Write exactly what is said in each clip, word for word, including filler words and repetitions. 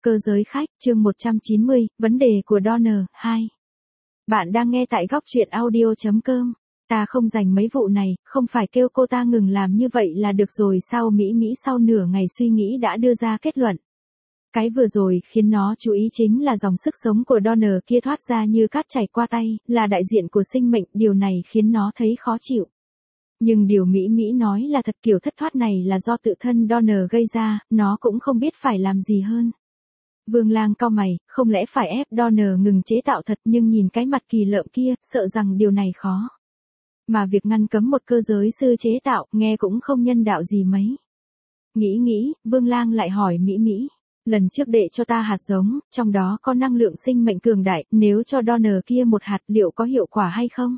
Cơ giới khách, chương một trăm chín mươi, vấn đề của Donner, hai. Bạn đang nghe tại góc truyện audio chấm com. Ta không dành mấy vụ này, không phải kêu cô ta ngừng làm như vậy là được rồi sao? Mỹ Mỹ sau nửa ngày suy nghĩ đã đưa ra kết luận. Cái vừa rồi khiến nó chú ý chính là dòng sức sống của Donner kia thoát ra như cát chảy qua tay, là đại diện của sinh mệnh, điều này khiến nó thấy khó chịu. Nhưng điều Mỹ Mỹ nói là thật, kiểu thất thoát này là do tự thân Donner gây ra, nó cũng không biết phải làm gì hơn. Vương Lang cau mày, không lẽ phải ép Donner ngừng chế tạo thật, nhưng nhìn cái mặt kỳ lợm kia, sợ rằng điều này khó. Mà việc ngăn cấm một cơ giới sư chế tạo, nghe cũng không nhân đạo gì mấy. Nghĩ nghĩ, Vương Lang lại hỏi Mỹ Mỹ, lần trước đệ cho ta hạt giống, trong đó có năng lượng sinh mệnh cường đại, nếu cho Donner kia một hạt liệu có hiệu quả hay không?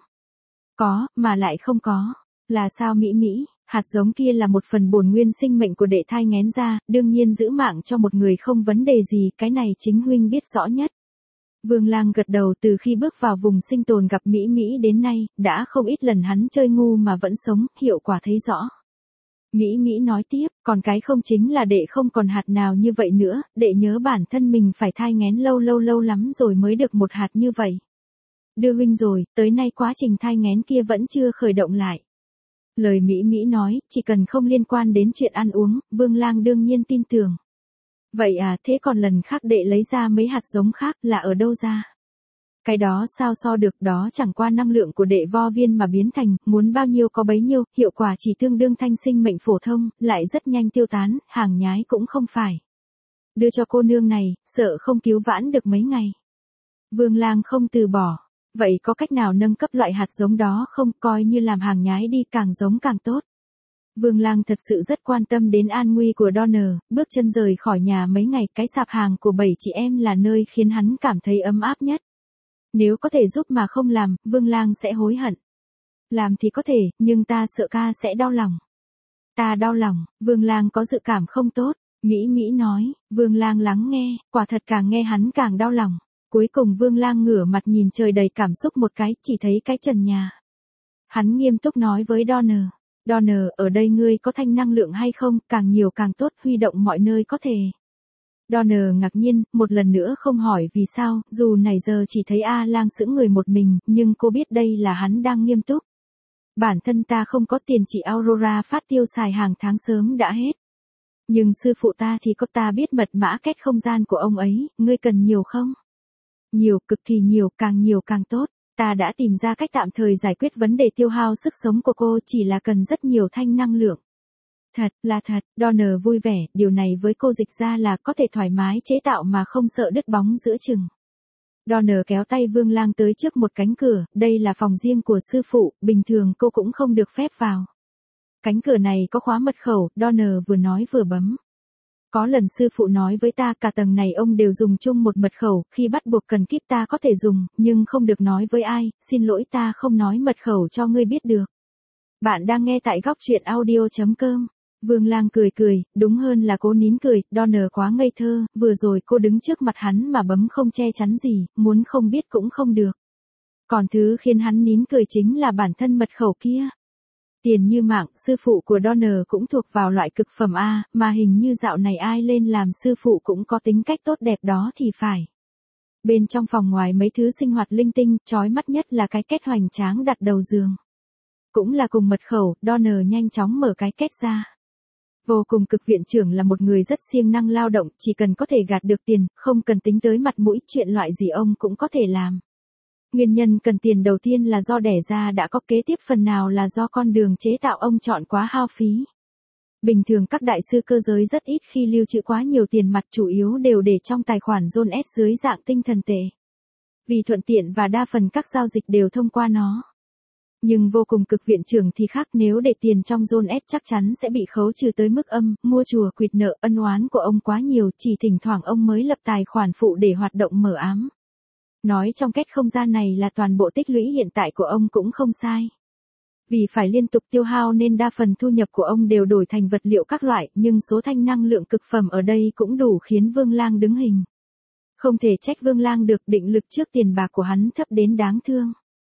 Có, mà lại không có. Là sao Mỹ Mỹ? Hạt giống kia là một phần bổn nguyên sinh mệnh của đệ thai nghén ra, đương nhiên giữ mạng cho một người không vấn đề gì, cái này chính huynh biết rõ nhất. Vương Lang gật đầu, từ khi bước vào vùng sinh tồn gặp Mỹ Mỹ đến nay, đã không ít lần hắn chơi ngu mà vẫn sống, hiệu quả thấy rõ. Mỹ Mỹ nói tiếp, còn cái không chính là đệ không còn hạt nào như vậy nữa, đệ nhớ bản thân mình phải thai nghén lâu lâu lâu lắm rồi mới được một hạt như vậy. Đưa huynh rồi, tới nay quá trình thai nghén kia vẫn chưa khởi động lại. Lời Mỹ Mỹ nói, chỉ cần không liên quan đến chuyện ăn uống, Vương Lang đương nhiên tin tưởng. Vậy à, thế còn lần khác đệ lấy ra mấy hạt giống khác là ở đâu ra? Cái đó sao so được, đó chẳng qua năng lượng của đệ vo viên mà biến thành, muốn bao nhiêu có bấy nhiêu, hiệu quả chỉ tương đương thanh sinh mệnh phổ thông, lại rất nhanh tiêu tán, hàng nhái cũng không phải. Đưa cho cô nương này, sợ không cứu vãn được mấy ngày. Vương Lang không từ bỏ. Vậy có cách nào nâng cấp loại hạt giống đó không, coi như làm hàng nhái đi, càng giống càng tốt. Vương Lang thật sự rất quan tâm đến an nguy của Donner, bước chân rời khỏi nhà mấy ngày, cái sạp hàng của bảy chị em là nơi khiến hắn cảm thấy ấm áp nhất. Nếu có thể giúp mà không làm, Vương Lang sẽ hối hận. Làm thì có thể, nhưng ta sợ ca sẽ đau lòng. Ta đau lòng, Vương Lang có dự cảm không tốt, Mỹ Mỹ nói, Vương Lang lắng nghe, quả thật càng nghe hắn càng đau lòng. Cuối cùng Vương Lang ngửa mặt nhìn trời đầy cảm xúc một cái, chỉ thấy cái trần nhà. Hắn nghiêm túc nói với Donner, Donner, ở đây ngươi có thanh năng lượng hay không, càng nhiều càng tốt, huy động mọi nơi có thể. Donner ngạc nhiên, một lần nữa không hỏi vì sao, dù nãy giờ chỉ thấy A Lang sững người một mình, nhưng cô biết đây là hắn đang nghiêm túc. Bản thân ta không có tiền, chị Aurora phát tiêu xài hàng tháng sớm đã hết. Nhưng sư phụ ta thì có, ta biết mật mã kết không gian của ông ấy, ngươi cần nhiều không? Nhiều, cực kỳ nhiều, càng nhiều càng tốt. Ta đã tìm ra cách tạm thời giải quyết vấn đề tiêu hao sức sống của cô, chỉ là cần rất nhiều thanh năng lượng. Thật, là thật, Donner vui vẻ, điều này với cô dịch ra là có thể thoải mái chế tạo mà không sợ đứt bóng giữa chừng. Donner kéo tay Vương Lang tới trước một cánh cửa, đây là phòng riêng của sư phụ, bình thường cô cũng không được phép vào. Cánh cửa này có khóa mật khẩu, Donner vừa nói vừa bấm. Có lần sư phụ nói với ta, cả tầng này ông đều dùng chung một mật khẩu, khi bắt buộc cần kíp ta có thể dùng, nhưng không được nói với ai, xin lỗi ta không nói mật khẩu cho ngươi biết được. Bạn đang nghe tại góc truyện audio chấm com. Vương Lang cười cười, đúng hơn là cố nín cười, Donner quá ngây thơ, vừa rồi cô đứng trước mặt hắn mà bấm không che chắn gì, muốn không biết cũng không được. Còn thứ khiến hắn nín cười chính là bản thân mật khẩu kia. Tiền như mạng, sư phụ của Donner cũng thuộc vào loại cực phẩm A, mà hình như dạo này ai lên làm sư phụ cũng có tính cách tốt đẹp đó thì phải. Bên trong phòng ngoài mấy thứ sinh hoạt linh tinh, chói mắt nhất là cái kết hoành tráng đặt đầu giường. Cũng là cùng mật khẩu, Donner nhanh chóng mở cái kết ra. Vô cùng cực viện trưởng là một người rất siêng năng lao động, chỉ cần có thể gạt được tiền, không cần tính tới mặt mũi, chuyện loại gì ông cũng có thể làm. Nguyên nhân cần tiền đầu tiên là do đẻ ra đã có, kế tiếp phần nào là do con đường chế tạo ông chọn quá hao phí. Bình thường các đại sư cơ giới rất ít khi lưu trữ quá nhiều tiền mặt, chủ yếu đều để trong tài khoản Zone S dưới dạng tinh thần tệ. Vì thuận tiện và đa phần các giao dịch đều thông qua nó. Nhưng vô cùng cực viện trưởng thì khác, nếu để tiền trong Zone S chắc chắn sẽ bị khấu trừ tới mức âm, mua chùa quỵt nợ, ân oán của ông quá nhiều, chỉ thỉnh thoảng ông mới lập tài khoản phụ để hoạt động mờ ám. Nói trong kết không gian này là toàn bộ tích lũy hiện tại của ông cũng không sai. Vì phải liên tục tiêu hao nên đa phần thu nhập của ông đều đổi thành vật liệu các loại, nhưng số thanh năng lượng cực phẩm ở đây cũng đủ khiến Vương Lang đứng hình. Không thể trách Vương Lang được, định lực trước tiền bạc của hắn thấp đến đáng thương.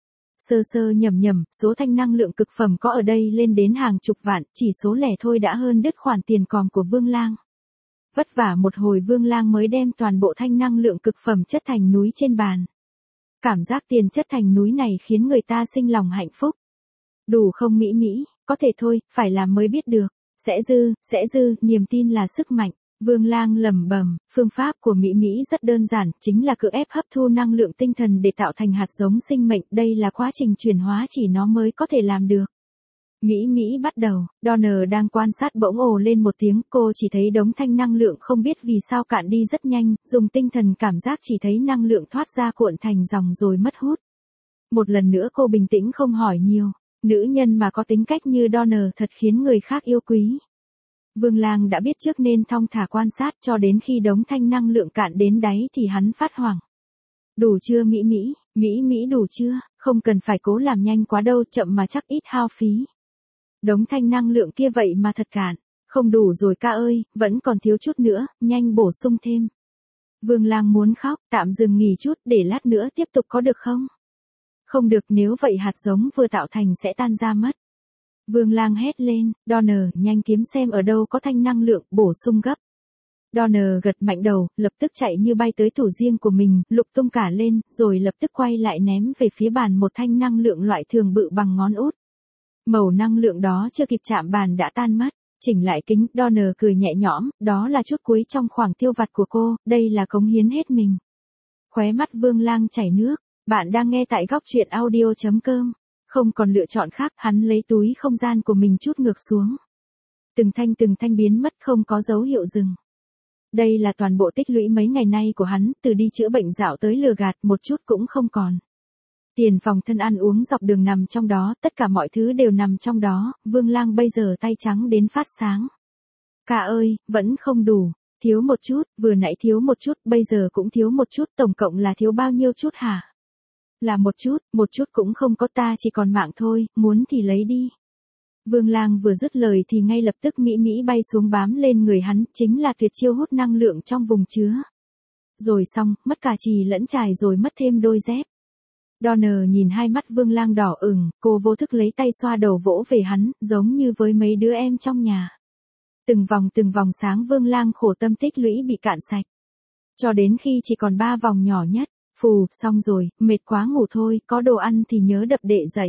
Sơ sơ nhầm nhầm, số thanh năng lượng cực phẩm có ở đây lên đến hàng chục vạn, chỉ số lẻ thôi đã hơn đứt khoản tiền còm của Vương Lang. Vất vả một hồi Vương Lang mới đem toàn bộ thanh năng lượng cực phẩm chất thành núi trên bàn. Cảm giác tiền chất thành núi này khiến người ta sinh lòng hạnh phúc. Đủ không Mỹ Mỹ, có thể thôi, phải làm mới biết được. Sẽ dư, sẽ dư, niềm tin là sức mạnh. Vương Lang lẩm bẩm, phương pháp của Mỹ Mỹ rất đơn giản, chính là cưỡng ép hấp thu năng lượng tinh thần để tạo thành hạt giống sinh mệnh, đây là quá trình chuyển hóa chỉ nó mới có thể làm được. Mỹ Mỹ bắt đầu, Donner đang quan sát bỗng ồ lên một tiếng, cô chỉ thấy đống thanh năng lượng không biết vì sao cạn đi rất nhanh, dùng tinh thần cảm giác chỉ thấy năng lượng thoát ra cuộn thành dòng rồi mất hút. Một lần nữa cô bình tĩnh không hỏi nhiều, nữ nhân mà có tính cách như Donner thật khiến người khác yêu quý. Vương Lang đã biết trước nên thong thả quan sát cho đến khi đống thanh năng lượng cạn đến đáy thì hắn phát hoảng. Đủ chưa Mỹ Mỹ, Mỹ Mỹ đủ chưa, không cần phải cố làm nhanh quá đâu, chậm mà chắc ít hao phí. Đống thanh năng lượng kia vậy mà thật cạn, không đủ rồi ca ơi, vẫn còn thiếu chút nữa, nhanh bổ sung thêm. Vương Lang muốn khóc, tạm dừng nghỉ chút để lát nữa tiếp tục có được không? Không được, nếu vậy hạt giống vừa tạo thành sẽ tan ra mất. Vương Lang hét lên, Donner, nhanh kiếm xem ở đâu có thanh năng lượng, bổ sung gấp. Donner gật mạnh đầu, lập tức chạy như bay tới tủ riêng của mình, lục tung cả lên, rồi lập tức quay lại ném về phía bàn một thanh năng lượng loại thường bự bằng ngón út. Màu năng lượng đó chưa kịp chạm bàn đã tan mất. Chỉnh lại kính, Donner cười nhẹ nhõm, đó là chút cuối trong khoảng tiêu vặt của cô, đây là cống hiến hết mình. Khóe mắt Vương Lang chảy nước, bạn đang nghe tại góc truyện audio chấm com. Không còn lựa chọn khác, hắn lấy túi không gian của mình trút ngược xuống. Từng thanh từng thanh biến mất không có dấu hiệu dừng. Đây là toàn bộ tích lũy mấy ngày nay của hắn, từ đi chữa bệnh dạo tới lừa gạt, một chút cũng không còn. Tiền phòng thân ăn uống dọc đường nằm trong đó, tất cả mọi thứ đều nằm trong đó, Vương Lang bây giờ tay trắng đến phát sáng. Cả ơi, vẫn không đủ, thiếu một chút, vừa nãy thiếu một chút, bây giờ cũng thiếu một chút, tổng cộng là thiếu bao nhiêu chút hả? Là một chút, một chút cũng không có, ta chỉ còn mạng thôi, muốn thì lấy đi. Vương Lang vừa dứt lời thì ngay lập tức Mỹ Mỹ bay xuống bám lên người hắn, chính là tuyệt chiêu hút năng lượng trong vùng chứa. Rồi xong, mất cả chì lẫn chài rồi mất thêm đôi dép. Donner nhìn hai mắt Vương Lang đỏ ửng, cô vô thức lấy tay xoa đầu vỗ về hắn, giống như với mấy đứa em trong nhà. Từng vòng từng vòng sáng Vương Lang khổ tâm tích lũy bị cạn sạch. Cho đến khi chỉ còn ba vòng nhỏ nhất, phù, xong rồi, mệt quá ngủ thôi, có đồ ăn thì nhớ đập đệ dậy.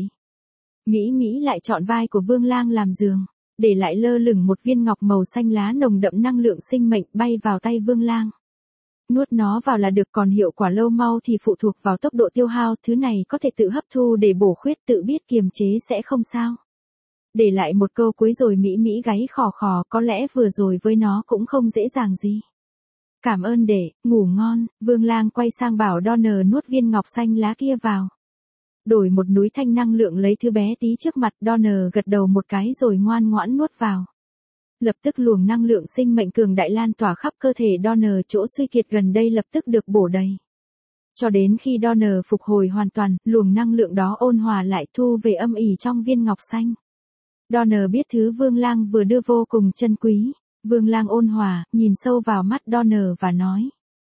Mỹ Mỹ lại chọn vai của Vương Lang làm giường, để lại lơ lửng một viên ngọc màu xanh lá nồng đậm năng lượng sinh mệnh bay vào tay Vương Lang. Nuốt nó vào là được, còn hiệu quả lâu mau thì phụ thuộc vào tốc độ tiêu hao, thứ này có thể tự hấp thu để bổ khuyết, tự biết kiềm chế sẽ không sao. Để lại một câu cuối rồi Mỹ Mỹ gáy khò khò, có lẽ vừa rồi với nó cũng không dễ dàng gì. Cảm ơn đệ, ngủ ngon, Vương Lang quay sang bảo Donner nuốt viên ngọc xanh lá kia vào. Đổi một núi thanh năng lượng lấy thứ bé tí trước mặt, Donner gật đầu một cái rồi ngoan ngoãn nuốt vào. Lập tức luồng năng lượng sinh mệnh cường đại lan tỏa khắp cơ thể Donner, chỗ suy kiệt gần đây lập tức được bổ đầy. Cho đến khi Donner phục hồi hoàn toàn, luồng năng lượng đó ôn hòa lại thu về âm ỉ trong viên ngọc xanh. Donner biết thứ Vương Lang vừa đưa vô cùng chân quý. Vương Lang ôn hòa, nhìn sâu vào mắt Donner và nói.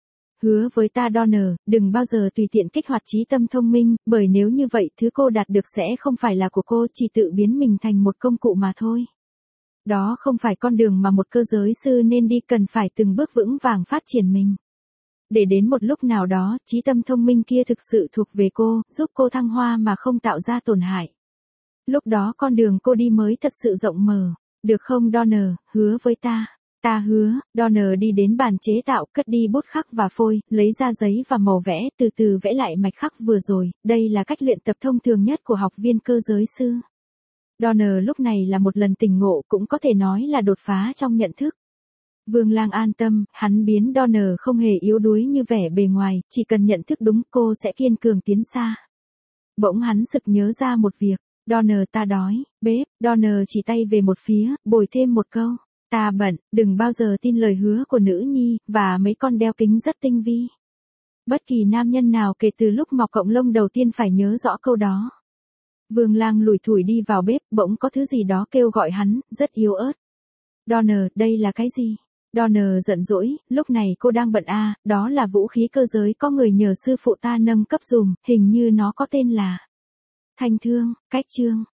Hứa với ta Donner, đừng bao giờ tùy tiện kích hoạt trí tâm thông minh, bởi nếu như vậy thứ cô đạt được sẽ không phải là của cô, chỉ tự biến mình thành một công cụ mà thôi. Đó không phải con đường mà một cơ giới sư nên đi, cần phải từng bước vững vàng phát triển mình. Để đến một lúc nào đó, trí tâm thông minh kia thực sự thuộc về cô, giúp cô thăng hoa mà không tạo ra tổn hại. Lúc đó con đường cô đi mới thật sự rộng mở. Được không Donner, hứa với ta. Ta hứa. Donner đi đến bàn chế tạo, cất đi bút khắc và phôi, lấy ra giấy và màu vẽ, từ từ vẽ lại mạch khắc vừa rồi, đây là cách luyện tập thông thường nhất của học viên cơ giới sư. Donner lúc này là một lần tỉnh ngộ, cũng có thể nói là đột phá trong nhận thức. Vương Lang an tâm, hắn biến Donner không hề yếu đuối như vẻ bề ngoài, chỉ cần nhận thức đúng cô sẽ kiên cường tiến xa. Bỗng hắn sực nhớ ra một việc. Donner, ta đói, bếp, Donner chỉ tay về một phía, bồi thêm một câu. Ta bận, đừng bao giờ tin lời hứa của nữ nhi, và mấy con đeo kính rất tinh vi. Bất kỳ nam nhân nào kể từ lúc mọc cọng lông đầu tiên phải nhớ rõ câu đó. Vương Lang lủi thủi đi vào bếp, bỗng có thứ gì đó kêu gọi hắn, rất yếu ớt. Donner, đây là cái gì? Donner giận dỗi, lúc này cô đang bận à, đó là vũ khí cơ giới có người nhờ sư phụ ta nâng cấp dùm, hình như nó có tên là Thanh thương, cách chương.